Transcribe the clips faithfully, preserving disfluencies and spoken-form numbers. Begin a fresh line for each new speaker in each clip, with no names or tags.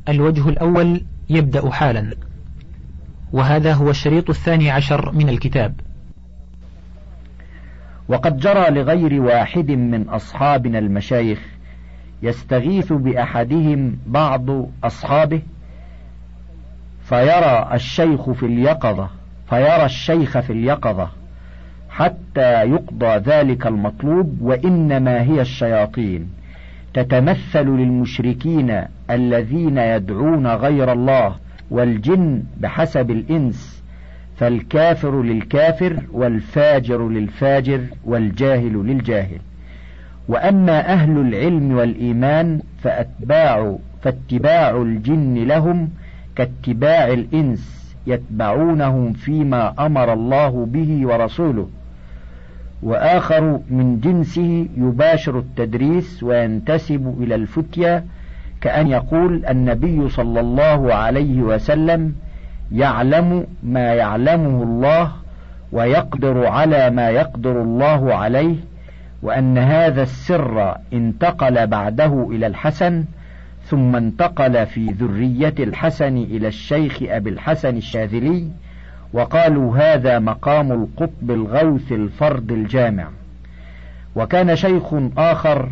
الوجه الأول يبدأ حالا، وهذا هو الشريط الثاني عشر من الكتاب.
وقد جرى لغير واحد من أصحابنا المشايخ يستغيث بأحدهم بعض أصحابه فيرى الشيخ في اليقظة فيرى الشيخ في اليقظة حتى يقضى ذلك المطلوب، وإنما هي الشياطين تتمثل للمشركين الذين يدعون غير الله والجن بحسب الإنس، فالكافر للكافر والفاجر للفاجر والجاهل للجاهل. وأما أهل العلم والإيمان فأتباع فاتباع الجن لهم كاتباع الإنس، يتبعونهم فيما أمر الله به ورسوله. وآخر من جنسه يباشر التدريس وينتسب إلى الفتية، كأن يقول النبي صلى الله عليه وسلم يعلم ما يعلمه الله ويقدر على ما يقدر الله عليه، وأن هذا السر انتقل بعده إلى الحسن، ثم انتقل في ذرية الحسن إلى الشيخ أبي الحسن الشاذلي، وقالوا هذا مقام القطب الغوث الفرد الجامع. وكان شيخ آخر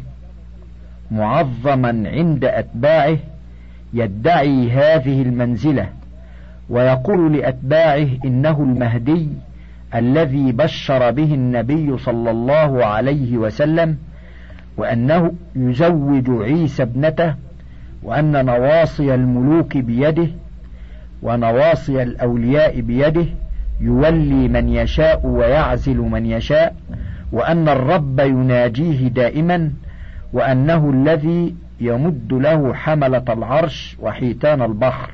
معظما عند أتباعه يدعي هذه المنزلة، ويقول لأتباعه إنه المهدي الذي بشر به النبي صلى الله عليه وسلم، وأنه يزوج عيسى ابنته، وأن نواصي الملوك بيده ونواصي الأولياء بيده، يولي من يشاء ويعزل من يشاء، وأن الرب يناجيه دائما، وأنه الذي يمد له حملة العرش وحيتان البحر.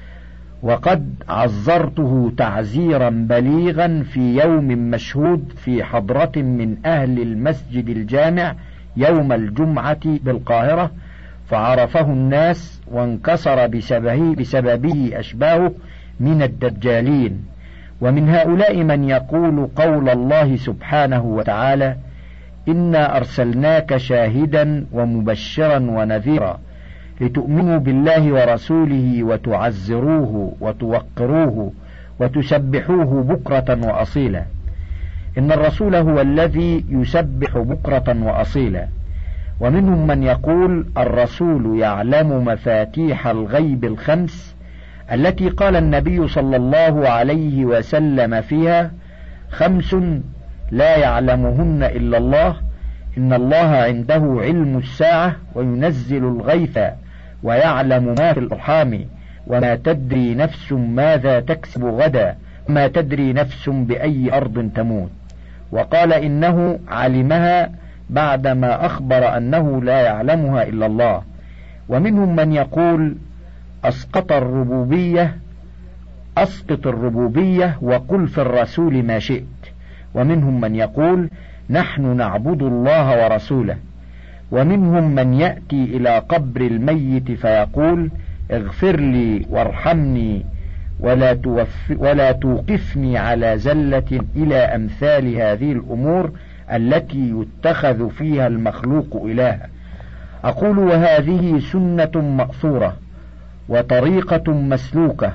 وقد عزرته تعزيرا بليغا في يوم مشهود في حضرة من أهل المسجد الجامع يوم الجمعة بالقاهرة، فعرفه الناس وانكسر بسببه, بسببه أشباهه من الدجالين. ومن هؤلاء من يقول قول الله سبحانه وتعالى إنا أرسلناك شاهدا ومبشرا ونذيرا لتؤمنوا بالله ورسوله وتعزروه وتوقروه وتسبحوه بكرة وأصيلا. إن الرسول هو الذي يسبح بكرة وأصيلا. ومنهم من يقول الرسول يعلم مفاتيح الغيب الخمس التي قال النبي صلى الله عليه وسلم فيها خمس لا يعلمهن إلا الله، إن الله عنده علم الساعة وينزل الغيث ويعلم ما في الأرحام وما تدري نفس ماذا تكسب غدا ما تدري نفس بأي أرض تموت. وقال إنه علمها بعدما أخبر أنه لا يعلمها إلا الله. ومنهم من يقول أسقط الربوبية أسقط الربوبية وقل في الرسول ما شئت. ومنهم من يقول نحن نعبد الله ورسوله. ومنهم من يأتي إلى قبر الميت فيقول اغفر لي وارحمني ولا, توف ولا توقفني على زلة، إلى أمثال هذه الأمور التي يتخذ فيها المخلوق إلها. أقول وهذه سنة مأثورة وطريقة مسلوكة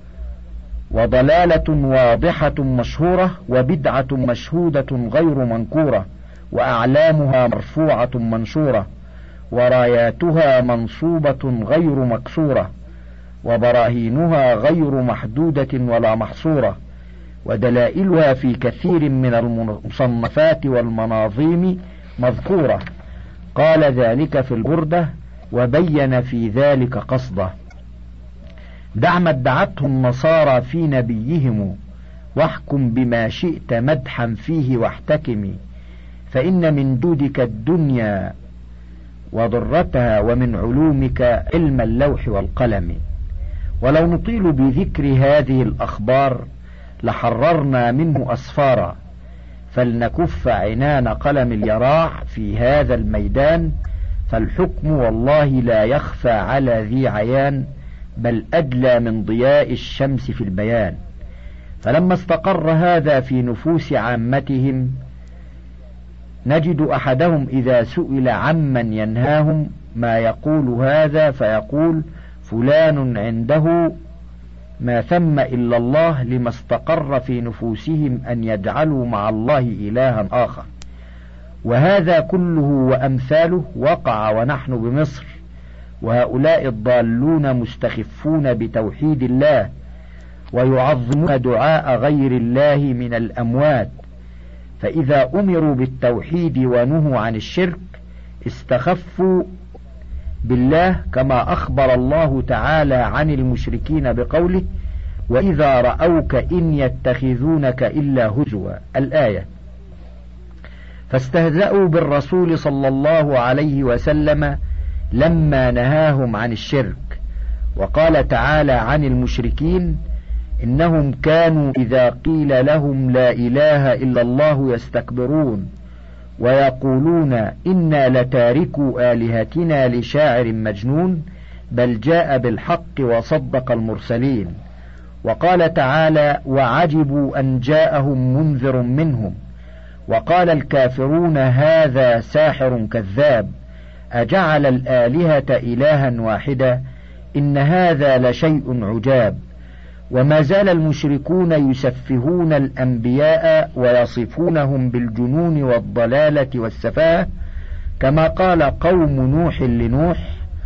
وضلالة واضحة مشهورة وبدعة مشهودة غير منكورة، وأعلامها مرفوعة منشورة، وراياتها منصوبة غير مكسورة، وبراهينها غير محدودة ولا محصورة، ودلائلها في كثير من المصنفات والمناظيم مذكورة. قال ذلك في البردة وبين في ذلك قصده. دع ما ادعته النصارى في نبيهم واحكم بما شئت مدحا فيه واحتكمي، فإن من جودك الدنيا وضرتها ومن علومك علم اللوح والقلم. ولو نطيل بذكر هذه الأخبار لحررنا منه أسفارا، فلنكف عنان قلم اليراع في هذا الميدان، فالحكم والله لا يخفى على ذي عيان، بل أدلى من ضياء الشمس في البيان. فلما استقر هذا في نفوس عامتهم نجد أحدهم إذا سئل عمن ينهاهم ما يقول هذا فيقول فلان عنده ما ثم إلا الله، لما استقر في نفوسهم أن يجعلوا مع الله إلها آخر. وهذا كله وأمثاله وقع ونحن بمصر، وهؤلاء الضالون مستخفون بتوحيد الله ويعظمون دعاء غير الله من الأموات، فإذا أمروا بالتوحيد ونهوا عن الشرك استخفوا بالله، كما أخبر الله تعالى عن المشركين بقوله: وإذا رأوك إن يتخذونك إلا هزوا، الآية. فاستهزأوا بالرسول صلى الله عليه وسلم لما نهاهم عن الشرك. وقال تعالى عن المشركين: إنهم كانوا إذا قيل لهم لا إله إلا الله يستكبرون ويقولون إنا لتاركوا آلهتنا لشاعر مجنون بل جاء بالحق وصدق المرسلين. وقال تعالى: وعجبوا أن جاءهم منذر منهم وقال الكافرون هذا ساحر كذاب أجعل الآلهة إلها واحدا إن هذا لشيء عجاب. وما زال المشركون يسفهون الأنبياء ويصفونهم بالجنون والضلالة والسفاهة، كما قال قوم نوح لنوح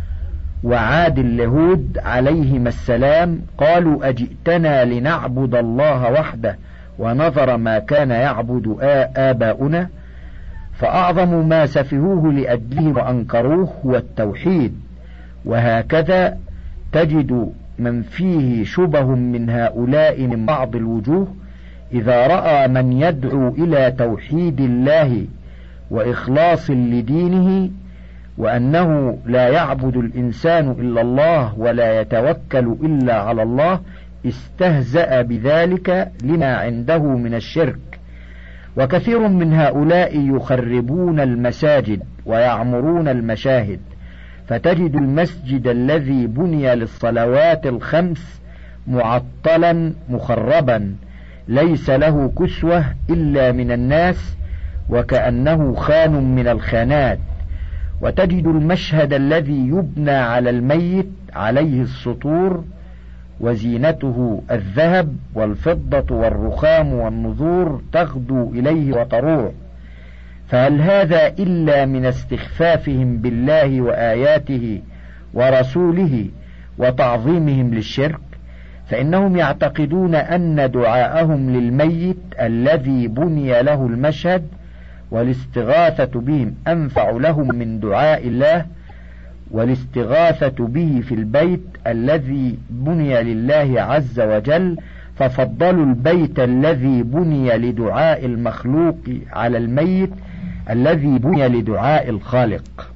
وعاد لهود عليهما السلام: قالوا أجئتنا لنعبد الله وحده ونظر ما كان يعبد آباؤنا. فأعظم ما سفهوه لأجله وأنكروه هو التوحيد. وهكذا تجد من فيه شبه من هؤلاء من بعض الوجوه إذا رأى من يدعو إلى توحيد الله وإخلاص لدينه وأنه لا يعبد الإنسان إلا الله ولا يتوكل إلا على الله استهزأ بذلك لما عنده من الشرك. وكثير من هؤلاء يخربون المساجد ويعمرون المشاهد، فتجد المسجد الذي بني للصلوات الخمس معطلا مخربا ليس له كسوة إلا من الناس وكأنه خان من الخانات. وتجد المشهد الذي يبنى على الميت عليه السطور وزينته الذهب والفضة والرخام والنذور تغدو إليه وتروح، فهل هذا إلا من استخفافهم بالله وآياته ورسوله وتعظيمهم للشرك؟ فإنهم يعتقدون أن دعاءهم للميت الذي بني له المشهد والاستغاثة بهم أنفع لهم من دعاء الله، والاستغاثة به في البيت الذي بني لله عز وجل، ففضلوا البيت الذي بني لدعاء المخلوق على الميت الذي بني لدعاء الخالق.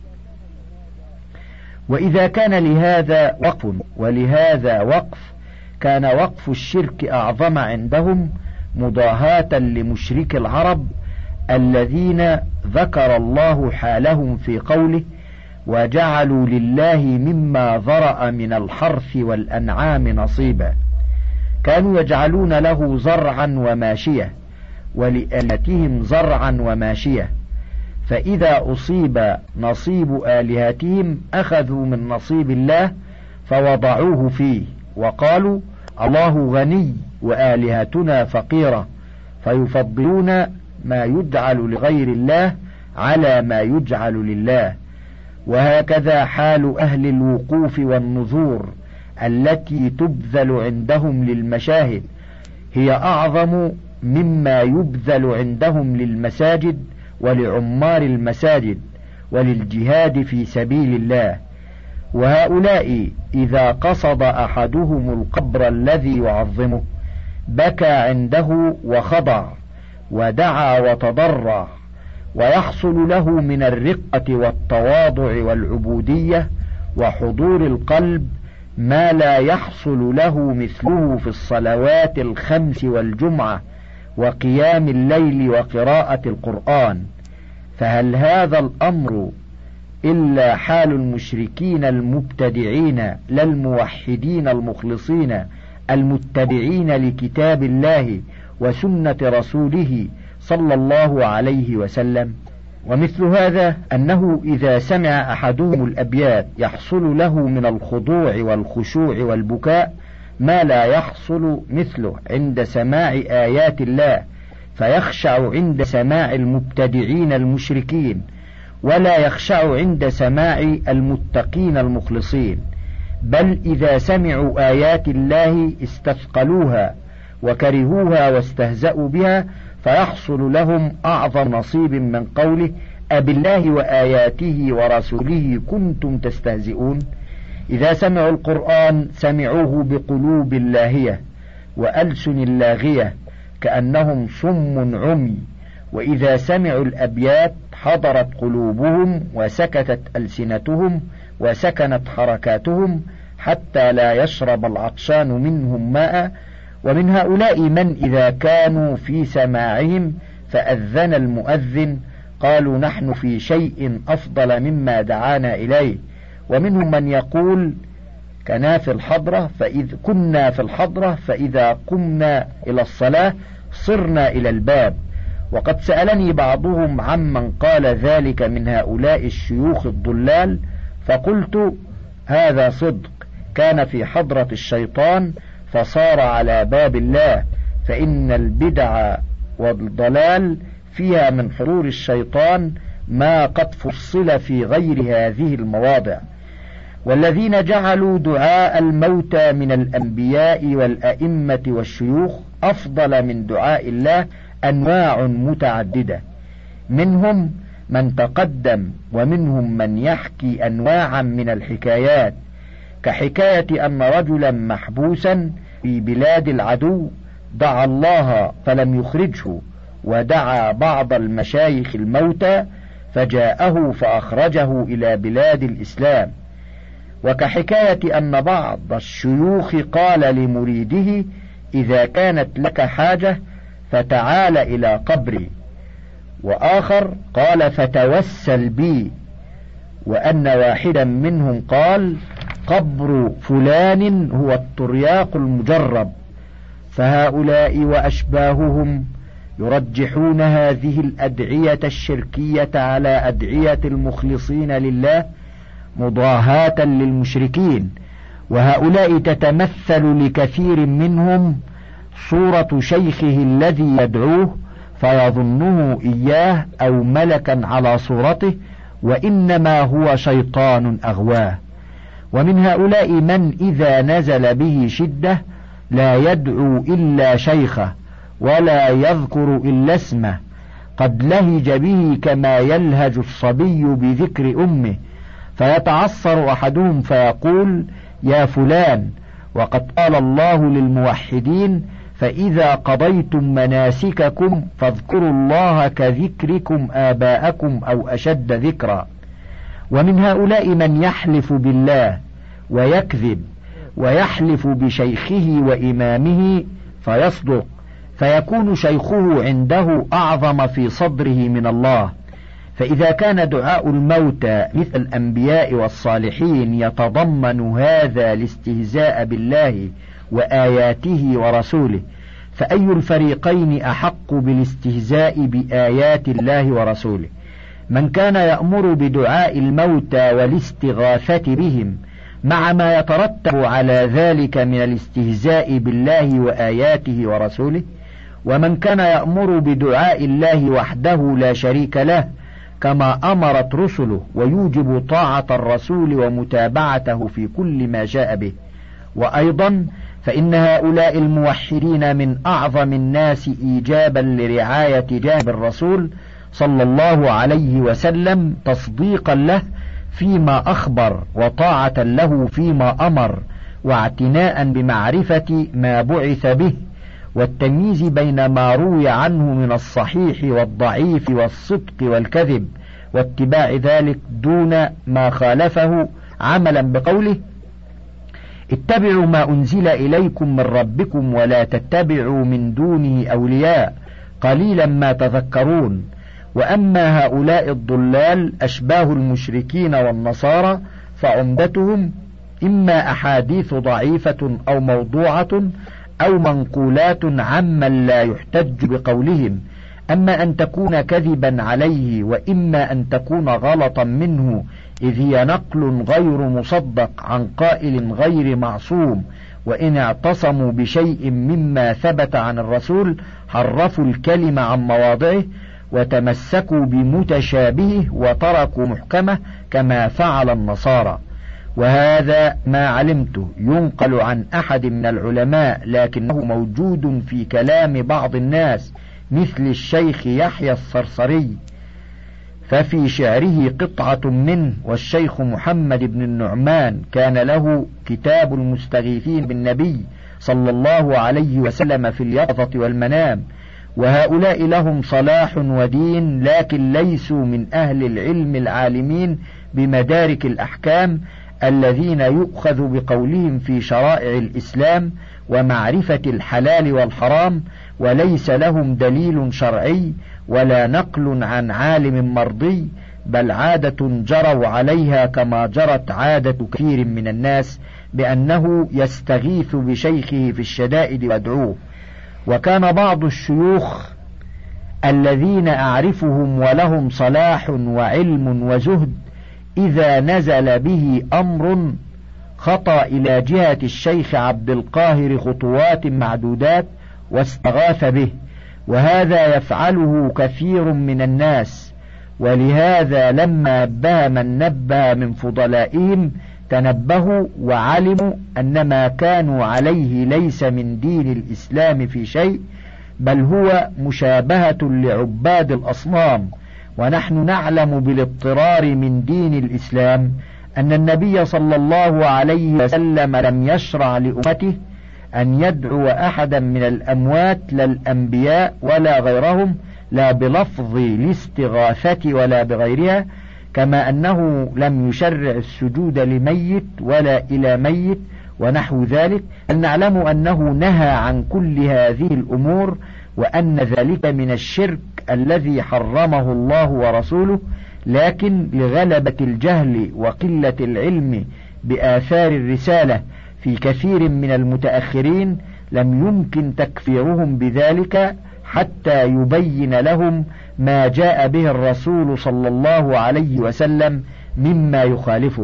وإذا كان لهذا وقف ولهذا وقف كان وقف الشرك أعظم عندهم مضاهاة لمشرك العرب الذين ذكر الله حالهم في قوله: وجعلوا لله مما ذرأ من الحرث والأنعام نصيبا. كانوا يجعلون له زرعا وماشية ولآلهتهم زرعا وماشية، فإذا أصيب نصيب آلهتهم أخذوا من نصيب الله فوضعوه فيه وقالوا الله غني وآلهتنا فقيرة، فيفضلون ما يجعل لغير الله على ما يجعل لله. وهكذا حال أهل الوقوف والنذور التي تبذل عندهم للمشاهد هي أعظم مما يبذل عندهم للمساجد ولعمار المساجد وللجهاد في سبيل الله. وهؤلاء إذا قصد أحدهم القبر الذي يعظمه بكى عنده وخضع ودعا وتضرع، ويحصل له من الرقة والتواضع والعبودية وحضور القلب ما لا يحصل له مثله في الصلوات الخمس والجمعة وقيام الليل وقراءة القرآن. فهل هذا الأمر إلا حال المشركين المبتدعين لا الموحدين المخلصين المتبعين لكتاب الله وسنة رسوله صلى الله عليه وسلم؟ ومثل هذا أنه إذا سمع أحدهم الأبيات يحصل له من الخضوع والخشوع والبكاء ما لا يحصل مثله عند سماع آيات الله، فيخشع عند سماع المبتدعين المشركين، ولا يخشع عند سماع المتقين المخلصين، بل إذا سمعوا آيات الله استثقلوها وكرهوها واستهزأوا بها، فيحصل لهم أعظم نصيب من قوله أبالله وآياته ورسوله كنتم تستهزئون. إذا سمعوا القرآن سمعوه بقلوب لاهية وألسن لاغية كأنهم صم عمي، وإذا سمعوا الأبيات حضرت قلوبهم وسكتت ألسنتهم وسكنت حركاتهم حتى لا يشرب العطشان منهم ماء. ومن هؤلاء من إذا كانوا في سماعهم فأذن المؤذن قالوا نحن في شيء أفضل مما دعانا إليه، ومنهم من يقول كنا في الحضرة فإذ كنا في الحضرة فإذا قمنا إلى الصلاة صرنا إلى الباب. وقد سألني بعضهم عمن قال ذلك من هؤلاء الشيوخ الضلال، فقلت هذا صدق، كان في حضرة الشيطان فصار على باب الله، فإن البدع والضلال فيها من حضور الشيطان ما قد فصل في غير هذه المواضع. والذين جعلوا دعاء الموتى من الأنبياء والأئمة والشيوخ أفضل من دعاء الله أنواع متعددة، منهم من تقدم ومنهم من يحكي أنواعا من الحكايات، كحكاية أن رجلا محبوسا في بلاد العدو دعا الله فلم يخرجه، ودعا بعض المشايخ الموتى فجاءه فأخرجه إلى بلاد الإسلام، وكحكاية أن بعض الشيوخ قال لمريده إذا كانت لك حاجة فتعال إلى قبري، وآخر قال فتوسل بي، وأن واحدا منهم قال قبر فلان هو الترياق المجرب. فهؤلاء وأشباههم يرجحون هذه الأدعية الشركية على أدعية المخلصين لله مضاهاة للمشركين، وهؤلاء تتمثل لكثير منهم صورة شيخه الذي يدعوه فيظنه إياه أو ملكا على صورته، وإنما هو شيطان أغواه. ومن هؤلاء من إذا نزل به شدة لا يدعو إلا شيخه ولا يذكر إلا اسمه، قد لهج به كما يلهج الصبي بذكر أمه، فيتعصر أحدهم فيقول يا فلان، وقد قال الله للموحدين فإذا قضيتم مناسككم فاذكروا الله كذكركم آباءكم أو أشد ذكرا. ومن هؤلاء من يحلف بالله ويكذب، ويحلف بشيخه وإمامه فيصدق، فيكون شيخه عنده أعظم في صدره من الله. فإذا كان دعاء الموتى مثل الأنبياء والصالحين يتضمن هذا الاستهزاء بالله وآياته ورسوله، فأي الفريقين أحق بالاستهزاء بآيات الله ورسوله؟ من كان يأمر بدعاء الموتى والاستغاثة بهم مع ما يترتب على ذلك من الاستهزاء بالله وآياته ورسوله، ومن كان يأمر بدعاء الله وحده لا شريك له كما أمرت رسله ويوجب طاعة الرسول ومتابعته في كل ما جاء به. وأيضا فإن هؤلاء الموحدين من أعظم الناس إيجابا لرعاية جانب الرسول صلى الله عليه وسلم تصديقا له فيما أخبر وطاعة له فيما أمر، واعتناء بمعرفة ما بعث به، والتمييز بين ما روي عنه من الصحيح والضعيف والصدق والكذب، واتباع ذلك دون ما خالفه، عملا بقوله اتبعوا ما أنزل إليكم من ربكم ولا تتبعوا من دونه أولياء قليلا ما تذكرون. وأما هؤلاء الضلال أشباه المشركين والنصارى فعمدتهم إما أحاديث ضعيفة أو موضوعة أو منقولات عمن لا يحتج بقولهم، أما أن تكون كذبا عليه وإما أن تكون غلطا منه، إذ هي نقل غير مصدق عن قائل غير معصوم. وإن اعتصموا بشيء مما ثبت عن الرسول حرفوا الكلمة عن مواضعه وتمسكوا بمتشابهه وتركوا محكمه كما فعل النصارى. وهذا ما علمته ينقل عن أحد من العلماء، لكنه موجود في كلام بعض الناس مثل الشيخ يحيى الصرصري، ففي شعره قطعة منه. والشيخ محمد بن النعمان كان له كتاب المستغيثين بالنبي صلى الله عليه وسلم في اليقظة والمنام. وهؤلاء لهم صلاح ودين، لكن ليسوا من أهل العلم العالمين بمدارك الأحكام الذين يؤخذ بقولهم في شرائع الإسلام ومعرفة الحلال والحرام، وليس لهم دليل شرعي ولا نقل عن عالم مرضي، بل عادة جروا عليها كما جرت عادة كثير من الناس بأنه يستغيث بشيخه في الشدائد ويدعوه. وكان بعض الشيوخ الذين أعرفهم ولهم صلاح وعلم وزهد إذا نزل به أمر خطأ إلى جهة الشيخ عبد القاهر خطوات معدودات واستغاث به، وهذا يفعله كثير من الناس. ولهذا لما نبه من نبه من فضلائهم تنبهوا وعلموا أن ما كانوا عليه ليس من دين الإسلام في شيء، بل هو مشابهة لعباد الأصنام. ونحن نعلم بالاضطرار من دين الإسلام أن النبي صلى الله عليه وسلم لم يشرع لأمته أن يدعو أحدا من الأموات لا الأنبياء ولا غيرهم، لا بلفظ الاستغاثة ولا بغيرها، كما أنه لم يشرع السجود لميت ولا إلى ميت ونحو ذلك. بل نعلم أنه نهى عن كل هذه الأمور، وأن ذلك من الشرك الذي حرمه الله ورسوله، لكن لغلبة الجهل وقلة العلم بآثار الرسالة في كثير من المتأخرين لم يمكن تكفيرهم بذلك حتى يبين لهم ما جاء به الرسول صلى الله عليه وسلم مما يخالفه.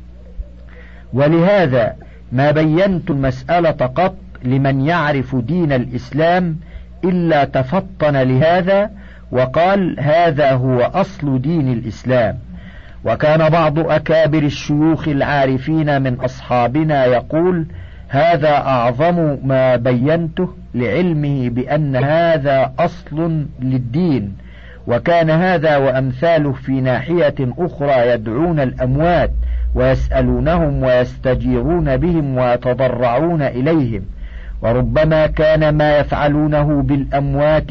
ولهذا ما بينت المسألة قط لمن يعرف دين الإسلام إلا تفطن لهذا وقال هذا هو أصل دين الإسلام. وكان بعض أكابر الشيوخ العارفين من أصحابنا يقول هذا أعظم ما بينته لعلمه بأن هذا أصل للدين. وكان هذا وأمثاله في ناحية أخرى يدعون الأموات ويسألونهم ويستجيرون بهم ويتضرعون إليهم، وربما كان ما يفعلونه بالأموات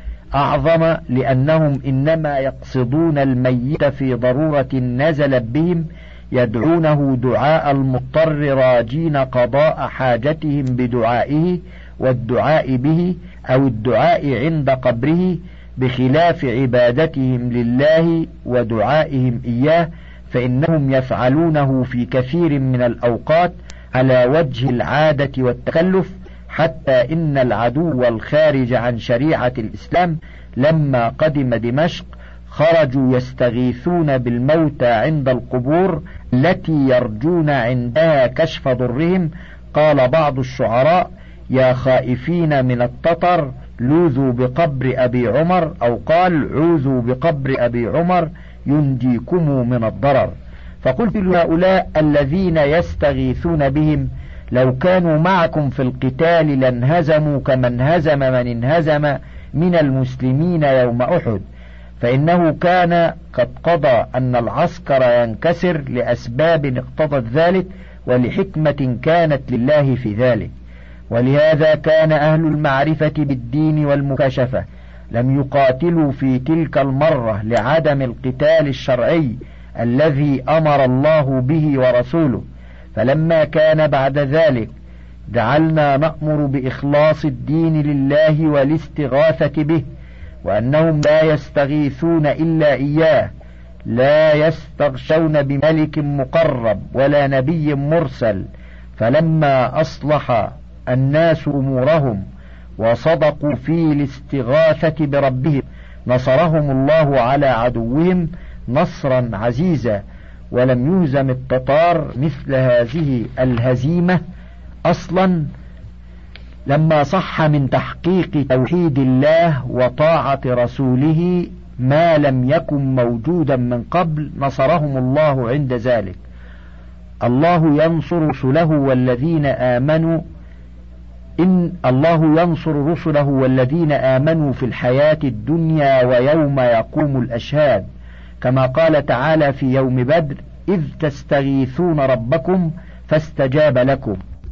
أعظم، لأنهم إنما يقصدون الميت في ضرورة نزلت بهم، يدعونه دعاء المضطر راجين قضاء حاجتهم بدعائه والدعاء به أو الدعاء عند قبره، بخلاف عبادتهم لله ودعائهم إياه، فإنهم يفعلونه في كثير من الأوقات على وجه العادة والتكلف، حتى إن العدو الخارج عن شريعة الإسلام لما قدم دمشق خرجوا يستغيثون بالموتى عند القبور التي يرجون عندها كشف ضرهم. قال بعض الشعراء يا خائفين من التتر لوذوا بقبر أبي عمر، أو قال عوذوا بقبر أبي عمر ينجيكم من الضرر. فقلت لهؤلاء الذين يستغيثون بهم لو كانوا معكم في القتال لانهزموا كما انهزم من انهزم من المسلمين يوم أحد، فإنه كان قد قضى أن العسكر ينكسر لأسباب اقتضت ذلك ولحكمة كانت لله في ذلك. ولهذا كان أهل المعرفة بالدين والمكاشفة لم يقاتلوا في تلك المرة لعدم القتال الشرعي الذي أمر الله به ورسوله، فلما كان بعد ذلك جعلنا نأمر بإخلاص الدين لله والاستغاثة به، وأنهم لا يستغيثون إلا إياه، لا يستغشون بملك مقرب ولا نبي مرسل. فلما أصلح الناس أمورهم وصدقوا في الاستغاثة بربهم نصرهم الله على عدوهم نصرا عزيزا، ولم يهزم التتار مثل هذه الهزيمة أصلا لما صح من تحقيق توحيد الله وطاعة رسوله ما لم يكن موجودا من قبل، نصرهم الله عند ذلك. الله ينصر رسله والذين آمنوا إن الله ينصر رسله والذين آمنوا في الحياة الدنيا ويوم يقوم الأشهاد، كما قال تعالى في يوم بدر: إذ تستغيثون ربكم فاستجاب لكم.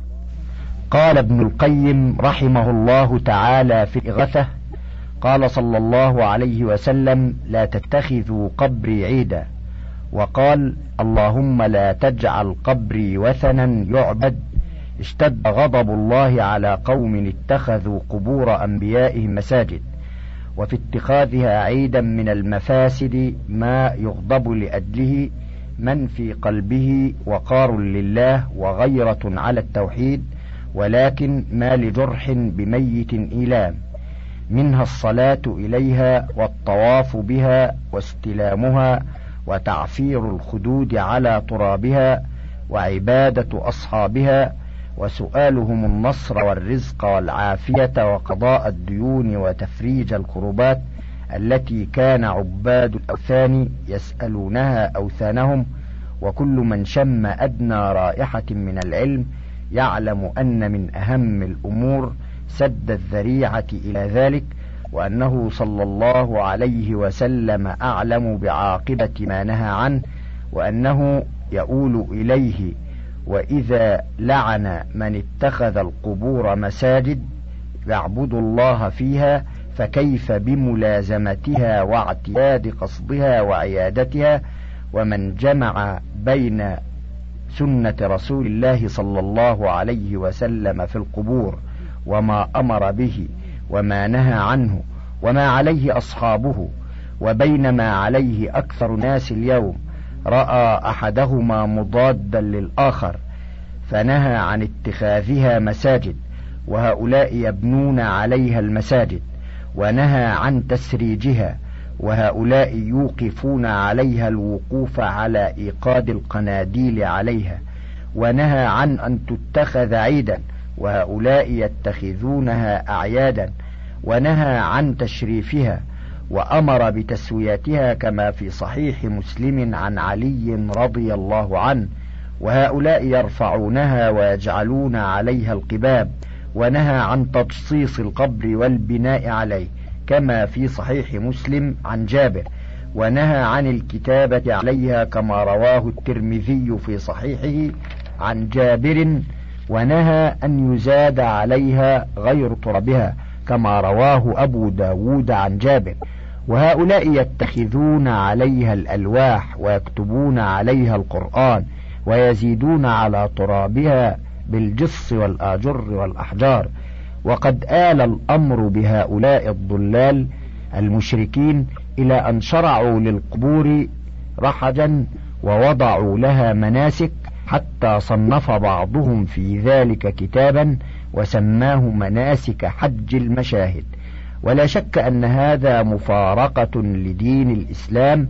قال ابن القيم رحمه الله تعالى في إغاثة: قال صلى الله عليه وسلم: لا تتخذوا قبري عيدا. وقال: اللهم لا تجعل قبري وثنا يعبد. اشتد غضب الله على قوم اتخذوا قبور أنبيائهم مساجد. وفي اتخاذها عيدا من المفاسد ما يغضب لأجله من في قلبه وقار لله وغيرة على التوحيد، ولكن ما لجرح بميت إيلام، منها الصلاة إليها والطواف بها واستلامها وتعفير الخدود على ترابها وعبادة أصحابها وسؤالهم النصر والرزق والعافية وقضاء الديون وتفريج الكربات التي كان عباد الأوثان يسألونها أوثانهم. وكل من شم أدنى رائحة من العلم يعلم أن من أهم الأمور سد الذريعة إلى ذلك، وأنه صلى الله عليه وسلم أعلم بعاقبة ما نهى عنه، وأنه يؤول إليه. وإذا لعن من اتخذ القبور مساجد يعبد الله فيها، فكيف بملازمتها واعتياد قصدها وعيادتها؟ ومن جمع بين سنة رسول الله صلى الله عليه وسلم في القبور وما أمر به وما نهى عنه وما عليه أصحابه وبين ما عليه أكثر الناس اليوم، رأى أحدهما مضادا للآخر فنهى عن اتخاذها مساجد، وهؤلاء يبنون عليها المساجد، ونهى عن تسريجها، وهؤلاء يوقفون عليها الوقوف على إيقاد القناديل عليها، ونهى عن أن تتخذ عيدا، وهؤلاء يتخذونها أعيادا، ونهى عن تشريفها، وأمر بتسويتها كما في صحيح مسلم عن علي رضي الله عنه، وهؤلاء يرفعونها ويجعلون عليها القباب، ونهى عن تجصيص القبر والبناء عليه كما في صحيح مسلم عن جابر، ونهى عن الكتابة عليها كما رواه الترمذي في صحيحه عن جابر، ونهى أن يزاد عليها غير ترابها كما رواه أبو داود عن جابر. وهؤلاء يتخذون عليها الألواح ويكتبون عليها القرآن ويزيدون على ترابها بالجص والآجر والأحجار. وقد آل الأمر بهؤلاء الضلال المشركين إلى أن شرعوا للقبور رحجا ووضعوا لها مناسك، حتى صنف بعضهم في ذلك كتابا وسماه مناسك حج المشاهد. ولا شك أن هذا مفارقة لدين الإسلام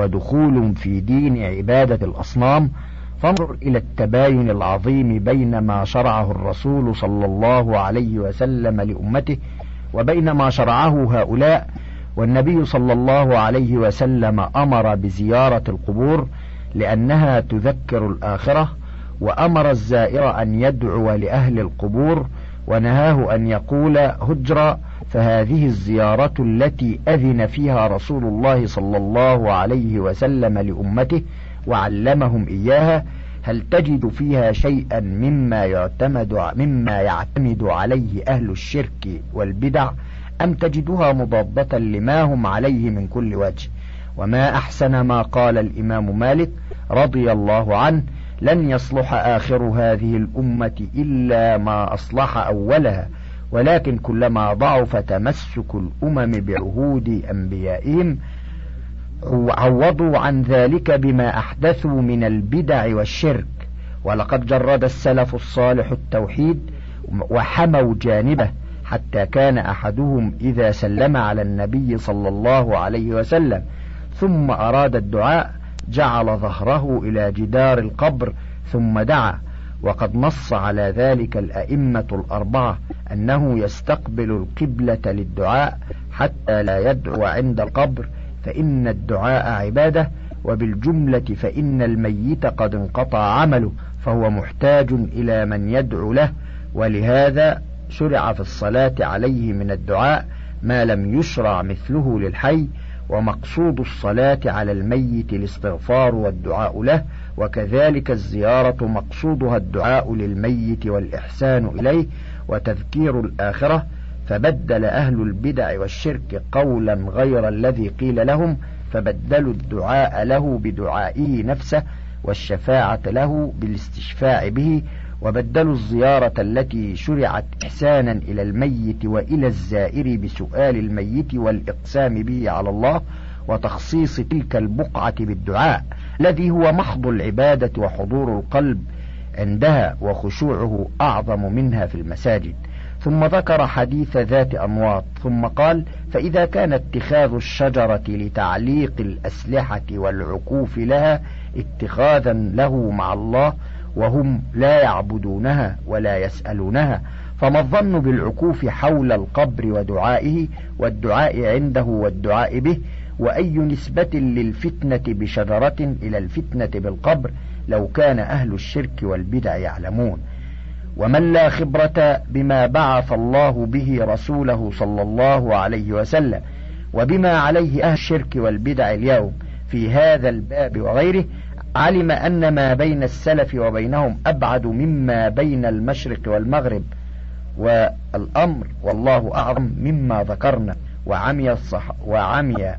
ودخول في دين عبادة الأصنام. فانظر إلى التباين العظيم بين ما شرعه الرسول صلى الله عليه وسلم لأمته وبين ما شرعه هؤلاء. والنبي صلى الله عليه وسلم أمر بزيارة القبور لأنها تذكر الآخرة، وأمر الزائر أن يدعو لأهل القبور، ونهاه أن يقول هجرا. فهذه الزيارة التي أذن فيها رسول الله صلى الله عليه وسلم لأمته وعلمهم إياها، هل تجد فيها شيئا مما يعتمد مما يعتمد عليه أهل الشرك والبدع، أم تجدها مضادة لما هم عليه من كل وجه؟ وما أحسن ما قال الإمام مالك رضي الله عنه: لن يصلح آخر هذه الأمة إلا ما أصلح أولها، ولكن كلما ضعف تمسك الأمم بعهود أنبيائهم عوضوا عن ذلك بما أحدثوا من البدع والشرك. ولقد جرد السلف الصالح التوحيد وحموا جانبه حتى كان أحدهم إذا سلم على النبي صلى الله عليه وسلم ثم أراد الدعاء جعل ظهره إلى جدار القبر ثم دعا، وقد نص على ذلك الأئمة الأربعة أنه يستقبل القبلة للدعاء حتى لا يدعو عند القبر، فإن الدعاء عبادة، وبالجملة فإن الميت قد انقطع عمله فهو محتاج إلى من يدعو له، ولهذا شرع في الصلاة عليه من الدعاء ما لم يشرع مثله للحي. ومقصود الصلاة على الميت الاستغفار والدعاء له، وكذلك الزيارة مقصودها الدعاء للميت والإحسان إليه وتذكير الآخرة. فبدل أهل البدع والشرك قولا غير الذي قيل لهم، فبدلوا الدعاء له بدعائه نفسه، والشفاعة له بالاستشفاع به، وبدلوا الزيارة التي شرعت إحسانا إلى الميت وإلى الزائر بسؤال الميت والإقسام به على الله، وتخصيص تلك البقعة بالدعاء الذي هو محض العبادة وحضور القلب عندها وخشوعه أعظم منها في المساجد. ثم ذكر حديث ذات أنواط، ثم قال: فإذا كان اتخاذ الشجرة لتعليق الأسلحة والعكوف لها اتخاذا له مع الله وهم لا يعبدونها ولا يسألونها، فما الظن بالعكوف حول القبر ودعائه والدعاء عنده والدعاء به؟ وأي نسبة للفتنة بشجرة إلى الفتنة بالقبر لو كان أهل الشرك والبدع يعلمون؟ ومن لا خبرة بما بعث الله به رسوله صلى الله عليه وسلم وبما عليه أهل الشرك والبدع اليوم في هذا الباب وغيره، علم أن ما بين السلف وبينهم أبعد مما بين المشرق والمغرب، والأمر والله أعظم مما ذكرنا. وعمي, الصح وعمي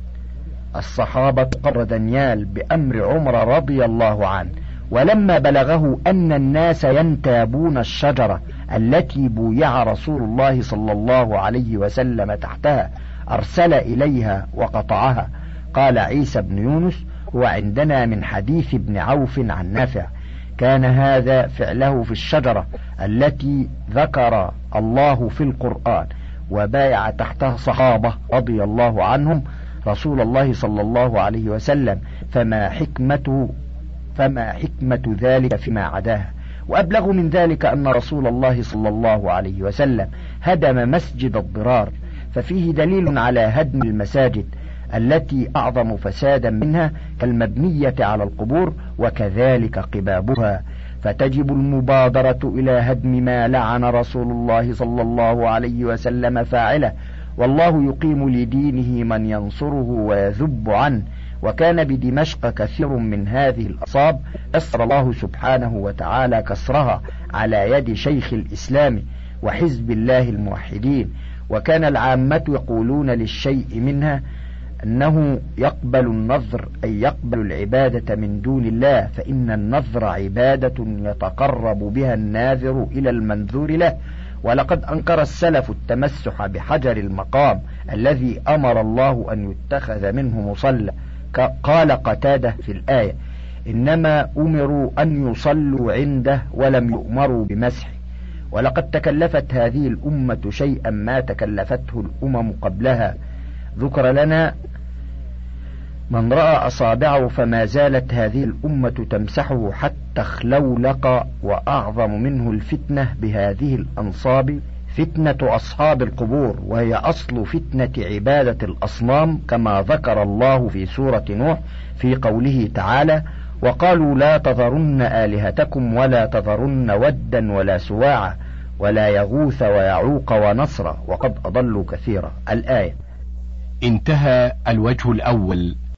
الصحابة قبر دانيال بأمر عمر رضي الله عنه، ولما بلغه أن الناس ينتابون الشجرة التي بويع رسول الله صلى الله عليه وسلم تحتها أرسل إليها وقطعها. قال عيسى بن يونس: وعندنا من حديث ابن عوف عن نافع كان هذا فعله في الشجرة التي ذكر الله في القرآن، وبايع تحتها صحابة رضي الله عنهم رسول الله صلى الله عليه وسلم، فما حكمته فما حكمة ذلك فيما عداها. وأبلغ من ذلك أن رسول الله صلى الله عليه وسلم هدم مسجد الضرار، ففيه دليل على هدم المساجد التي أعظم فسادا منها كالمبنية على القبور، وكذلك قبابها، فتجب المبادرة إلى هدم ما لعن رسول الله صلى الله عليه وسلم فاعله، والله يقيم لدينه من ينصره ويذب عنه. وكان بدمشق كثير من هذه الأصاب أسر الله سبحانه وتعالى كسرها على يد شيخ الإسلام وحزب الله الموحدين، وكان العامة يقولون للشيء منها أنه يقبل النذر أي يقبل العبادة من دون الله، فإن النذر عبادة يتقرب بها الناذر إلى المنذور له. ولقد أنكر السلف التمسح بحجر المقام الذي أمر الله أن يتخذ منه مصلى، قال قتادة في الآية: إنما أمروا أن يصلوا عنده ولم يؤمروا بمسحه. ولقد تكلفت هذه الأمة شيئا ما تكلفته الأمم قبلها. ذكر لنا من رأى أصابعه فما زالت هذه الأمة تمسحه حتى اخلولق، وأعظم منه الفتنة بهذه الأنصاب فتنة أصحاب القبور، وهي أصل فتنة عبادة الأصنام، كما ذكر الله في سورة نوح في قوله تعالى: وقالوا لا تذرن آلهتكم ولا تذرن ودا ولا سواعا ولا يغوث ويعوق ونصرا وقد أضلوا كثيرا. الآية.
انتهى الوجه الأول.